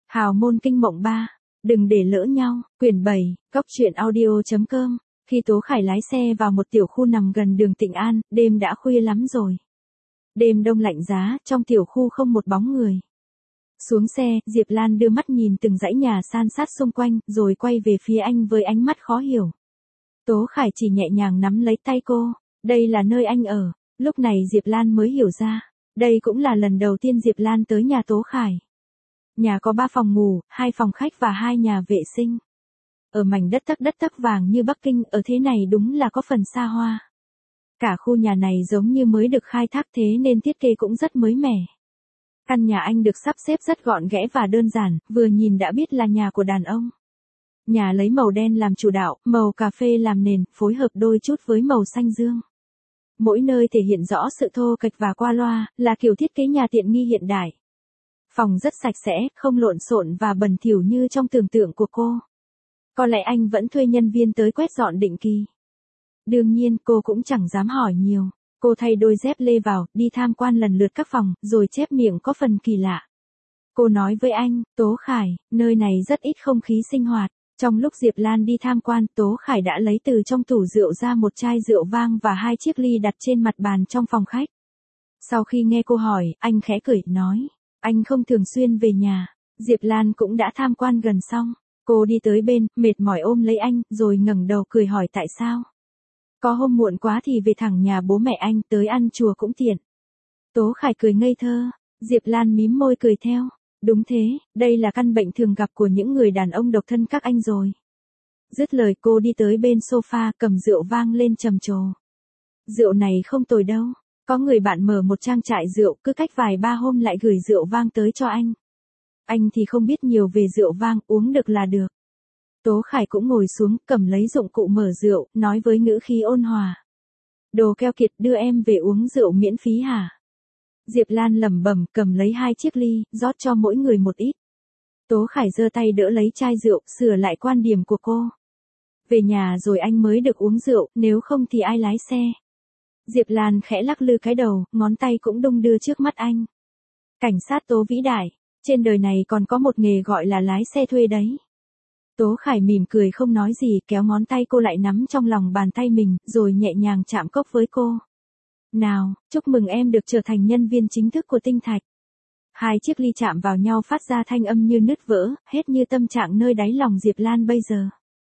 Hào môn kinh mộng 3. Đừng để lỡ nhau. Quyển 7. Cốc truyện audio.com. Khi Tố Khải lái xe vào một tiểu khu nằm gần đường Tịnh An, đêm đã khuya lắm rồi. Đêm đông lạnh giá, trong tiểu khu không một bóng người. Xuống xe, Diệp Lan đưa mắt nhìn từng dãy nhà san sát xung quanh, rồi quay về phía anh với ánh mắt khó hiểu. Tố Khải chỉ nhẹ nhàng nắm lấy tay cô. Đây là nơi anh ở. Lúc này Diệp Lan mới hiểu ra. Đây cũng là lần đầu tiên Diệp Lan tới nhà Tố Khải. Nhà có 3 phòng ngủ, 2 phòng khách và 2 nhà vệ sinh. Ở mảnh đất tấc vàng như Bắc Kinh, ở thế này đúng là có phần xa hoa. Cả khu nhà này giống như mới được khai thác, thế nên thiết kế cũng rất mới mẻ. Căn nhà anh được sắp xếp rất gọn ghẽ và đơn giản, vừa nhìn đã biết là nhà của đàn ông. Nhà lấy màu đen làm chủ đạo, màu cà phê làm nền, phối hợp đôi chút với màu xanh dương. Mỗi nơi thể hiện rõ sự thô kệch và qua loa, là kiểu thiết kế nhà tiện nghi hiện đại. Phòng rất sạch sẽ, không lộn xộn và bẩn thỉu như trong tưởng tượng của cô. Có lẽ anh vẫn thuê nhân viên tới quét dọn định kỳ. Đương nhiên, cô cũng chẳng dám hỏi nhiều. Cô thay đôi dép lê vào, đi tham quan lần lượt các phòng, rồi chép miệng có phần kỳ lạ. Cô nói với anh, Tố Khải, nơi này rất ít không khí sinh hoạt. Trong lúc Diệp Lan đi tham quan, Tố Khải đã lấy từ trong tủ rượu ra một chai rượu vang và 2 chiếc ly đặt trên mặt bàn trong phòng khách. Sau khi nghe cô hỏi, anh khẽ cười, nói, anh không thường xuyên về nhà. Diệp Lan cũng đã tham quan gần xong. Cô đi tới bên, mệt mỏi ôm lấy anh, rồi ngẩng đầu cười hỏi tại sao. Có hôm muộn quá thì về thẳng nhà bố mẹ anh, tới ăn chùa cũng tiện. Tố Khải cười ngây thơ. Diệp Lan mím môi cười theo. Đúng thế, đây là căn bệnh thường gặp của những người đàn ông độc thân các anh rồi. Dứt lời cô đi tới bên sofa, cầm rượu vang lên trầm trồ. Rượu này không tồi đâu. Có người bạn mở một trang trại rượu, cứ cách vài 3 hôm lại gửi rượu vang tới cho anh. Anh thì không biết nhiều về rượu vang, uống được là được. Tố Khải cũng ngồi xuống, cầm lấy dụng cụ mở rượu, nói với ngữ khí ôn hòa. Đồ keo kiệt, đưa em về uống rượu miễn phí hả? Diệp Lan lẩm bẩm, cầm lấy 2 chiếc ly, rót cho mỗi người một ít. Tố Khải giơ tay đỡ lấy chai rượu, sửa lại quan điểm của cô. Về nhà rồi anh mới được uống rượu, nếu không thì ai lái xe? Diệp Lan khẽ lắc lư cái đầu, ngón tay cũng đung đưa trước mắt anh. Cảnh sát Tố vĩ đại, trên đời này còn có một nghề gọi là lái xe thuê đấy. Tố Khải mỉm cười không nói gì, kéo ngón tay cô lại nắm trong lòng bàn tay mình, rồi nhẹ nhàng chạm cốc với cô. Nào, chúc mừng em được trở thành nhân viên chính thức của Tinh Thạch. 2 chiếc ly chạm vào nhau phát ra thanh âm như nứt vỡ, hết như tâm trạng nơi đáy lòng Diệp Lan bây giờ.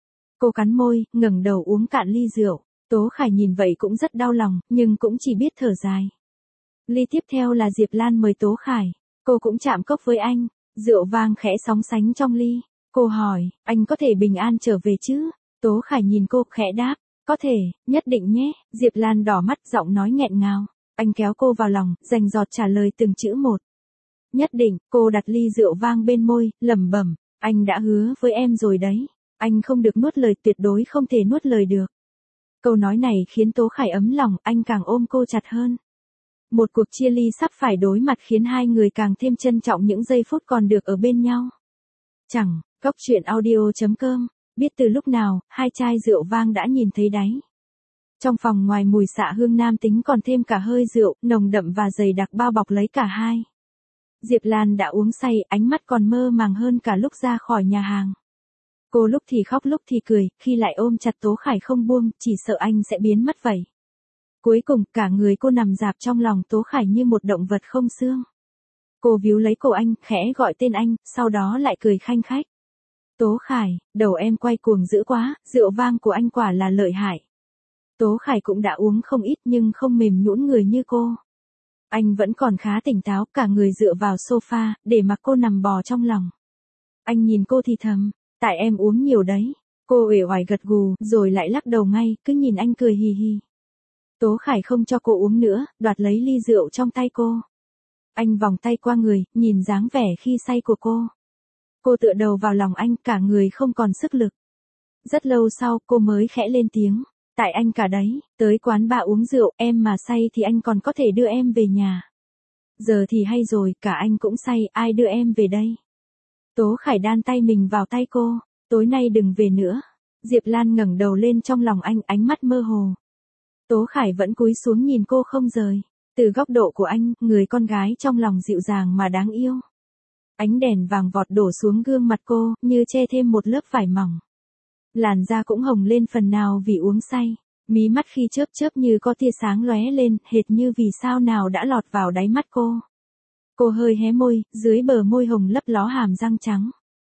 Cô cắn môi, ngẩng đầu uống cạn ly rượu. Tố Khải nhìn vậy cũng rất đau lòng, nhưng cũng chỉ biết thở dài. Ly tiếp theo là Diệp Lan mời Tố Khải. Cô cũng chạm cốc với anh. Rượu vang khẽ sóng sánh trong ly. Cô hỏi, anh có thể bình an trở về chứ? Tố Khải nhìn cô, khẽ đáp. Có thể, nhất định nhé. Diệp Lan đỏ mắt, giọng nói nghẹn ngào. Anh kéo cô vào lòng, dành giọt trả lời từng chữ một. Nhất định. Cô đặt ly rượu vang bên môi, lẩm bẩm. Anh đã hứa với em rồi đấy. Anh không được nuốt lời, tuyệt đối không thể nuốt lời được. Câu nói này khiến Tố Khải ấm lòng, anh càng ôm cô chặt hơn. Một cuộc chia ly sắp phải đối mặt khiến hai người càng thêm trân trọng những giây phút còn được ở bên nhau. Chẳng, Cốc truyện audio.com. Biết từ lúc nào, 2 chai rượu vang đã nhìn thấy đáy. Trong phòng ngoài mùi xạ hương nam tính còn thêm cả hơi rượu, nồng đậm và dày đặc bao bọc lấy cả hai. Diệp Lan đã uống say, ánh mắt còn mơ màng hơn cả lúc ra khỏi nhà hàng. Cô lúc thì khóc lúc thì cười, khi lại ôm chặt Tố Khải không buông, chỉ sợ anh sẽ biến mất vậy. Cuối cùng, cả người cô nằm rạp trong lòng Tố Khải như một động vật không xương. Cô víu lấy cổ anh, khẽ gọi tên anh, sau đó lại cười khanh khách. Tố Khải, đầu em quay cuồng dữ quá, rượu vang của anh quả là lợi hại. Tố Khải cũng đã uống không ít nhưng không mềm nhũn người như cô. Anh vẫn còn khá tỉnh táo, cả người dựa vào sofa, để mặc cô nằm bò trong lòng. Anh nhìn cô thì thầm, tại em uống nhiều đấy. Cô uể oải gật gù, rồi lại lắc đầu ngay, cứ nhìn anh cười hì hì. Tố Khải không cho cô uống nữa, đoạt lấy ly rượu trong tay cô. Anh vòng tay qua người, nhìn dáng vẻ khi say của cô. Cô tựa đầu vào lòng anh, cả người không còn sức lực. Rất lâu sau, cô mới khẽ lên tiếng. Tại anh cả đấy, tới quán bar uống rượu, em mà say thì anh còn có thể đưa em về nhà. Giờ thì hay rồi, cả anh cũng say, ai đưa em về đây? Tố Khải đan tay mình vào tay cô. Tối nay đừng về nữa. Diệp Lan ngẩng đầu lên trong lòng anh, ánh mắt mơ hồ. Tố Khải vẫn cúi xuống nhìn cô không rời. Từ góc độ của anh, người con gái trong lòng dịu dàng mà đáng yêu. Ánh đèn vàng vọt đổ xuống gương mặt cô, như che thêm một lớp vải mỏng. Làn da cũng hồng lên phần nào vì uống say. Mí mắt khi chớp chớp như có tia sáng lóe lên, hệt như vì sao nào đã lọt vào đáy mắt cô. Cô hơi hé môi, dưới bờ môi hồng lấp ló hàm răng trắng.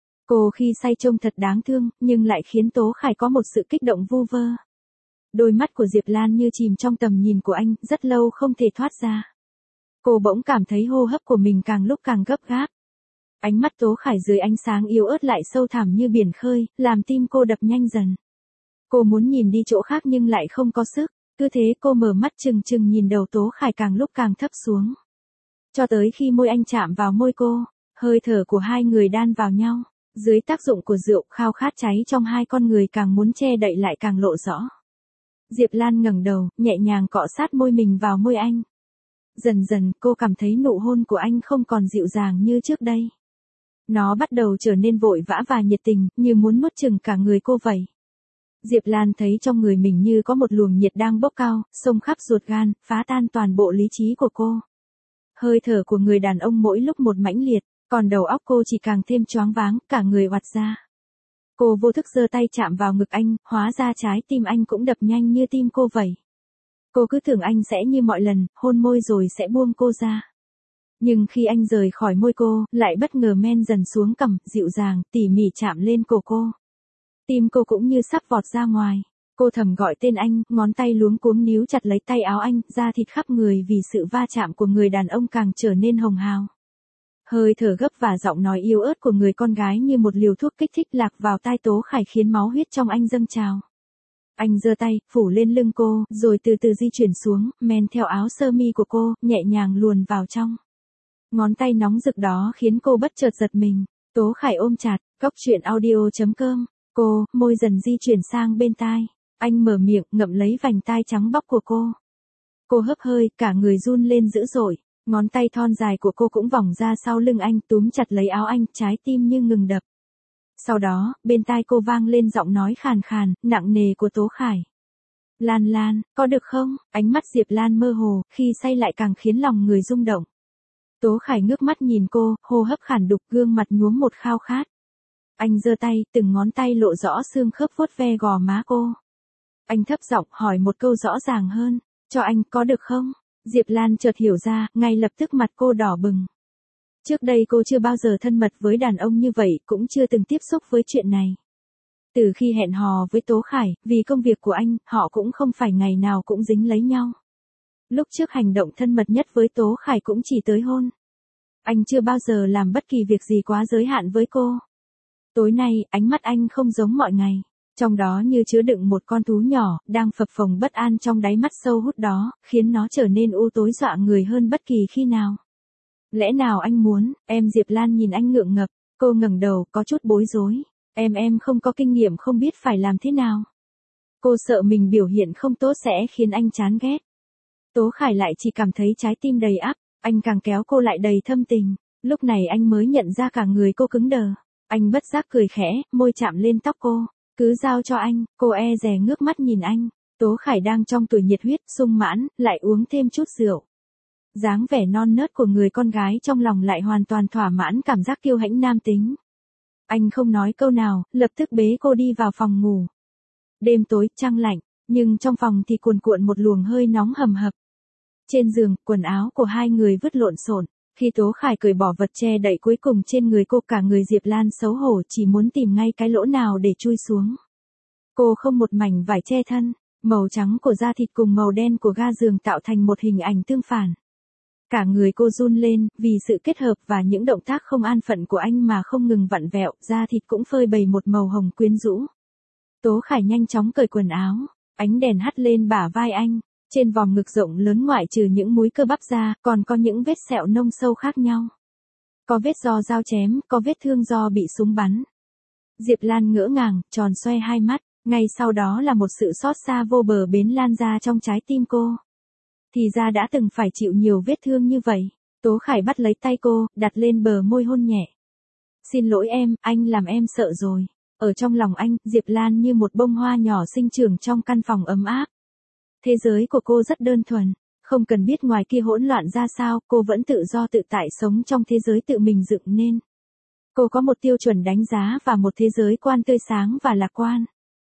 Cô khi say trông thật đáng thương, nhưng lại khiến Tố Khải có một sự kích động vu vơ. Đôi mắt của Diệp Lan như chìm trong tầm nhìn của anh, rất lâu không thể thoát ra. Cô bỗng cảm thấy hô hấp của mình càng lúc càng gấp gáp. Ánh mắt Tố Khải dưới ánh sáng yếu ớt lại sâu thẳm như biển khơi, làm tim cô đập nhanh dần. Cô muốn nhìn đi chỗ khác nhưng lại không có sức, cứ thế cô mở mắt trừng trừng nhìn đầu Tố Khải càng lúc càng thấp xuống. Cho tới khi môi anh chạm vào môi cô, hơi thở của hai người đan vào nhau, dưới tác dụng của rượu, khao khát cháy trong hai con người càng muốn che đậy lại càng lộ rõ. Diệp Lan ngẩng đầu, nhẹ nhàng cọ sát môi mình vào môi anh. Dần dần, cô cảm thấy nụ hôn của anh không còn dịu dàng như trước đây. Nó bắt đầu trở nên vội vã và nhiệt tình, như muốn nuốt chửng cả người cô vậy. Diệp Lan thấy trong người mình như có một luồng nhiệt đang bốc cao, xông khắp ruột gan, phá tan toàn bộ lý trí của cô. Hơi thở của người đàn ông mỗi lúc một mãnh liệt, còn đầu óc cô chỉ càng thêm choáng váng, cả người oặt ra. Cô vô thức giơ tay chạm vào ngực anh, hóa ra trái tim anh cũng đập nhanh như tim cô vậy. Cô cứ tưởng anh sẽ như mọi lần, hôn môi rồi sẽ buông cô ra. Nhưng khi anh rời khỏi môi cô, lại bất ngờ men dần xuống cằm, dịu dàng, tỉ mỉ chạm lên cổ cô. Tim cô cũng như sắp vọt ra ngoài. Cô thầm gọi tên anh, ngón tay luống cuống níu chặt lấy tay áo anh, da thịt khắp người vì sự va chạm của người đàn ông càng trở nên hồng hào. Hơi thở gấp và giọng nói yếu ớt của người con gái như một liều thuốc kích thích lạc vào tai Tố Khải khiến máu huyết trong anh dâng trào. Anh giơ tay, phủ lên lưng cô, rồi từ từ di chuyển xuống, men theo áo sơ mi của cô, nhẹ nhàng luồn vào trong. Ngón tay nóng rực đó khiến cô bất chợt giật mình. Tố Khải ôm chặt, goctruyện.audio.com. Cô, môi dần di chuyển sang bên tai. Anh mở miệng, ngậm lấy vành tai trắng bóc của cô. Cô hấp hơi, cả người run lên dữ dội. Ngón tay thon dài của cô cũng vòng ra sau lưng anh, túm chặt lấy áo anh, trái tim như ngừng đập. Sau đó, bên tai cô vang lên giọng nói khàn khàn, nặng nề của Tố Khải. Lan Lan, có được không? Ánh mắt Diệp Lan mơ hồ, khi say lại càng khiến lòng người rung động. Tố Khải ngước mắt nhìn cô, hô hấp khản đục, gương mặt nhuốm một khao khát. Anh giơ tay, từng ngón tay lộ rõ xương khớp vuốt ve gò má cô. Anh thấp giọng hỏi một câu rõ ràng hơn, cho anh, có được không? Diệp Lan chợt hiểu ra, ngay lập tức mặt cô đỏ bừng. Trước đây cô chưa bao giờ thân mật với đàn ông như vậy, cũng chưa từng tiếp xúc với chuyện này. Từ khi hẹn hò với Tố Khải, vì công việc của anh, họ cũng không phải ngày nào cũng dính lấy nhau. Lúc trước hành động thân mật nhất với Tố Khải cũng chỉ tới hôn. Anh chưa bao giờ làm bất kỳ việc gì quá giới hạn với cô. Tối nay, ánh mắt anh không giống mọi ngày. Trong đó như chứa đựng một con thú nhỏ, đang phập phồng bất an trong đáy mắt sâu hút đó, khiến nó trở nên u tối dọa người hơn bất kỳ khi nào. Lẽ nào anh muốn, em Diệp Lan nhìn anh ngượng ngập, cô ngẩng đầu, có chút bối rối. Em không có kinh nghiệm không biết phải làm thế nào. Cô sợ mình biểu hiện không tốt sẽ khiến anh chán ghét. Tố Khải lại chỉ cảm thấy trái tim đầy ắp, anh càng kéo cô lại đầy thâm tình. Lúc này anh mới nhận ra cả người cô cứng đờ. Anh bất giác cười khẽ, môi chạm lên tóc cô. Cứ giao cho anh, cô e dè ngước mắt nhìn anh. Tố Khải đang trong tuổi nhiệt huyết, sung mãn, lại uống thêm chút rượu. Dáng vẻ non nớt của người con gái trong lòng lại hoàn toàn thỏa mãn cảm giác kiêu hãnh nam tính. Anh không nói câu nào, lập tức bế cô đi vào phòng ngủ. Đêm tối, trăng lạnh, nhưng trong phòng thì cuồn cuộn một luồng hơi nóng hầm hập. Trên giường, quần áo của hai người vứt lộn xộn. Khi Tố Khải cởi bỏ vật che đậy cuối cùng trên người cô, cả người Diệp Lan xấu hổ chỉ muốn tìm ngay cái lỗ nào để chui xuống. Cô không một mảnh vải che thân, màu trắng của da thịt cùng màu đen của ga giường tạo thành một hình ảnh tương phản. Cả người cô run lên, vì sự kết hợp và những động tác không an phận của anh mà không ngừng vặn vẹo, da thịt cũng phơi bày một màu hồng quyến rũ. Tố Khải nhanh chóng cởi quần áo, ánh đèn hắt lên bả vai anh. Trên vòng ngực rộng lớn ngoại trừ những múi cơ bắp ra, còn có những vết sẹo nông sâu khác nhau. Có vết do dao chém, có vết thương do bị súng bắn. Diệp Lan ngỡ ngàng, tròn xoe hai mắt, ngay sau đó là một sự xót xa vô bờ bến lan ra trong trái tim cô. Thì ra đã từng phải chịu nhiều vết thương như vậy. Tố Khải bắt lấy tay cô, đặt lên bờ môi hôn nhẹ. Xin lỗi em, anh làm em sợ rồi. Ở trong lòng anh, Diệp Lan như một bông hoa nhỏ sinh trưởng trong căn phòng ấm áp. Thế giới của cô rất đơn thuần, Không cần biết ngoài kia hỗn loạn ra sao, cô vẫn tự do tự tại sống trong thế giới tự mình dựng nên. Cô có một tiêu chuẩn đánh giá và một thế giới quan tươi sáng và lạc quan.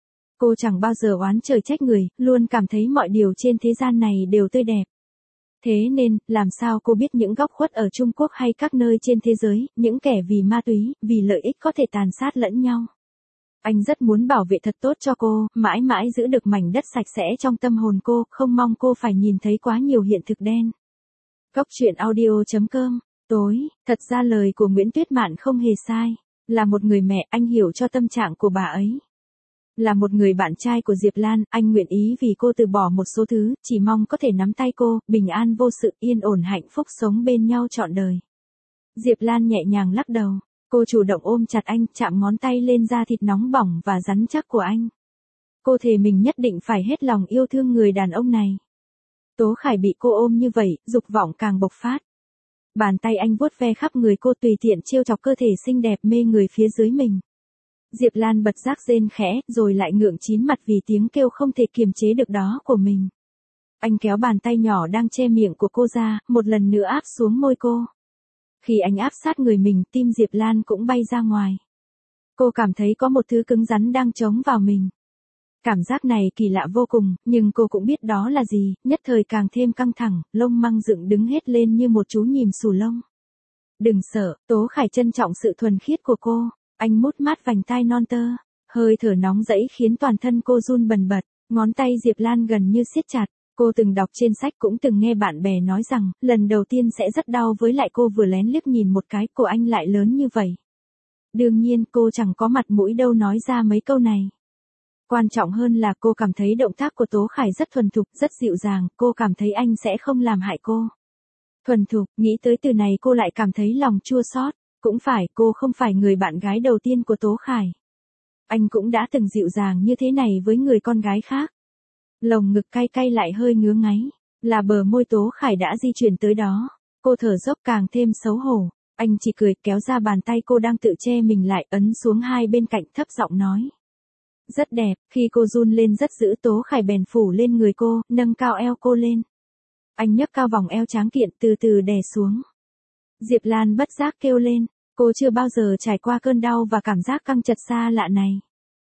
Cô chẳng bao giờ oán trời trách người, luôn cảm thấy mọi điều trên thế gian này đều tươi đẹp. Thế nên, làm sao cô biết những góc khuất ở Trung Quốc hay các nơi trên thế giới, những kẻ vì ma túy, vì lợi ích có thể tàn sát lẫn nhau. Anh rất muốn bảo vệ thật tốt cho cô, mãi mãi giữ được mảnh đất sạch sẽ trong tâm hồn cô, không mong cô phải nhìn thấy quá nhiều hiện thực đen. Góc truyện audio.com. Tối, thật ra lời của Nguyễn Tuyết Mạn không hề sai. Là một người mẹ, anh hiểu cho tâm trạng của bà ấy. Là một người bạn trai của Diệp Lan, anh nguyện ý vì cô từ bỏ một số thứ, chỉ mong có thể nắm tay cô, bình an vô sự, yên ổn hạnh phúc sống bên nhau trọn đời. Diệp Lan nhẹ nhàng lắc đầu. Cô chủ động ôm chặt anh, chạm ngón tay lên da thịt nóng bỏng và rắn chắc của anh. Cô thề mình nhất định phải hết lòng yêu thương người đàn ông này. Tố Khải bị cô ôm như vậy, dục vọng càng bộc phát. Bàn tay anh vuốt ve khắp người cô tùy tiện trêu chọc cơ thể xinh đẹp mê người phía dưới mình. Diệp Lan bật giác rên khẽ, rồi lại ngượng chín mặt vì tiếng kêu không thể kiềm chế được đó của mình. Anh kéo bàn tay nhỏ đang che miệng của cô ra, một lần nữa áp xuống môi cô. Khi anh áp sát người mình, tim Diệp Lan cũng bay ra ngoài. Cô cảm thấy có một thứ cứng rắn đang chống vào mình. Cảm giác này kỳ lạ vô cùng, nhưng cô cũng biết đó là gì, nhất thời càng thêm căng thẳng, lông măng dựng đứng hết lên như một chú nhím xù lông. Đừng sợ, Tố Khải trân trọng sự thuần khiết của cô. Anh mút mát vành tai non tơ, hơi thở nóng rẫy khiến toàn thân cô run bần bật, ngón tay Diệp Lan gần như siết chặt. Cô từng đọc trên sách cũng từng nghe bạn bè nói rằng, lần đầu tiên sẽ rất đau với lại cô vừa lén liếc nhìn một cái, của anh lại lớn như vậy. Đương nhiên cô chẳng có mặt mũi đâu nói ra mấy câu này. Quan trọng hơn là cô cảm thấy động tác của Tố Khải rất thuần thục, rất dịu dàng, cô cảm thấy anh sẽ không làm hại cô. Thuần thục, nghĩ tới từ này cô lại cảm thấy lòng chua xót. Cũng phải, cô không phải người bạn gái đầu tiên của Tố Khải. Anh cũng đã từng dịu dàng như thế này với người con gái khác. Lồng ngực cay cay lại hơi ngứa ngáy, là bờ môi Tố Khải đã di chuyển tới đó. Cô thở dốc càng thêm xấu hổ. Anh chỉ cười, kéo ra bàn tay cô đang tự che mình lại, ấn xuống hai bên cạnh, thấp giọng nói. Rất đẹp. Khi cô run lên rất dữ, Tố Khải bèn phủ lên người cô, nâng cao eo cô lên. Anh nhấc cao vòng eo tráng kiện, từ từ đè xuống. Diệp Lan bất giác kêu lên. Cô chưa bao giờ trải qua cơn đau và cảm giác căng chặt xa lạ này.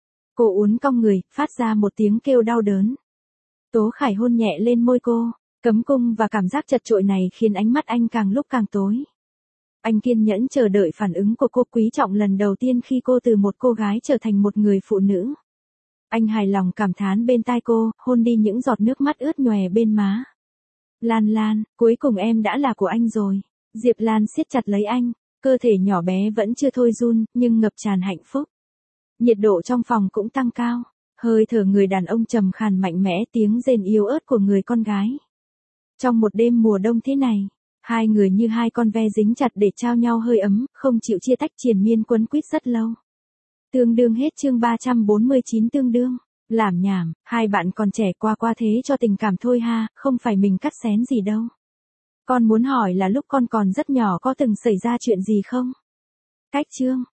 Cô uốn cong người, phát ra một tiếng kêu đau đớn. Tố Khải hôn nhẹ lên môi cô, cấm cung và cảm giác chật chội này khiến ánh mắt anh càng lúc càng tối. Anh kiên nhẫn chờ đợi phản ứng của cô, quý trọng lần đầu tiên khi cô từ một cô gái trở thành một người phụ nữ. Anh hài lòng cảm thán bên tai cô, hôn đi những giọt nước mắt ướt nhòe bên má. Lan Lan, cuối cùng em đã là của anh rồi. Diệp Lan siết chặt lấy anh. Cơ thể nhỏ bé vẫn chưa thôi run, nhưng ngập tràn hạnh phúc. Nhiệt độ trong phòng cũng tăng cao. Hơi thở người đàn ông trầm khàn mạnh mẽ, tiếng rên yếu ớt của người con gái. Trong một đêm mùa đông thế này, hai người như hai con ve dính chặt để trao nhau hơi ấm, không chịu chia tách, triền miên quấn quýt rất lâu. Tương đương hết chương 349 tương đương. Làm nhảm, hai bạn còn trẻ qua thế cho tình cảm thôi ha, không phải mình cắt xén gì đâu. Con muốn hỏi là lúc con còn rất nhỏ có từng xảy ra chuyện gì không? Cách chương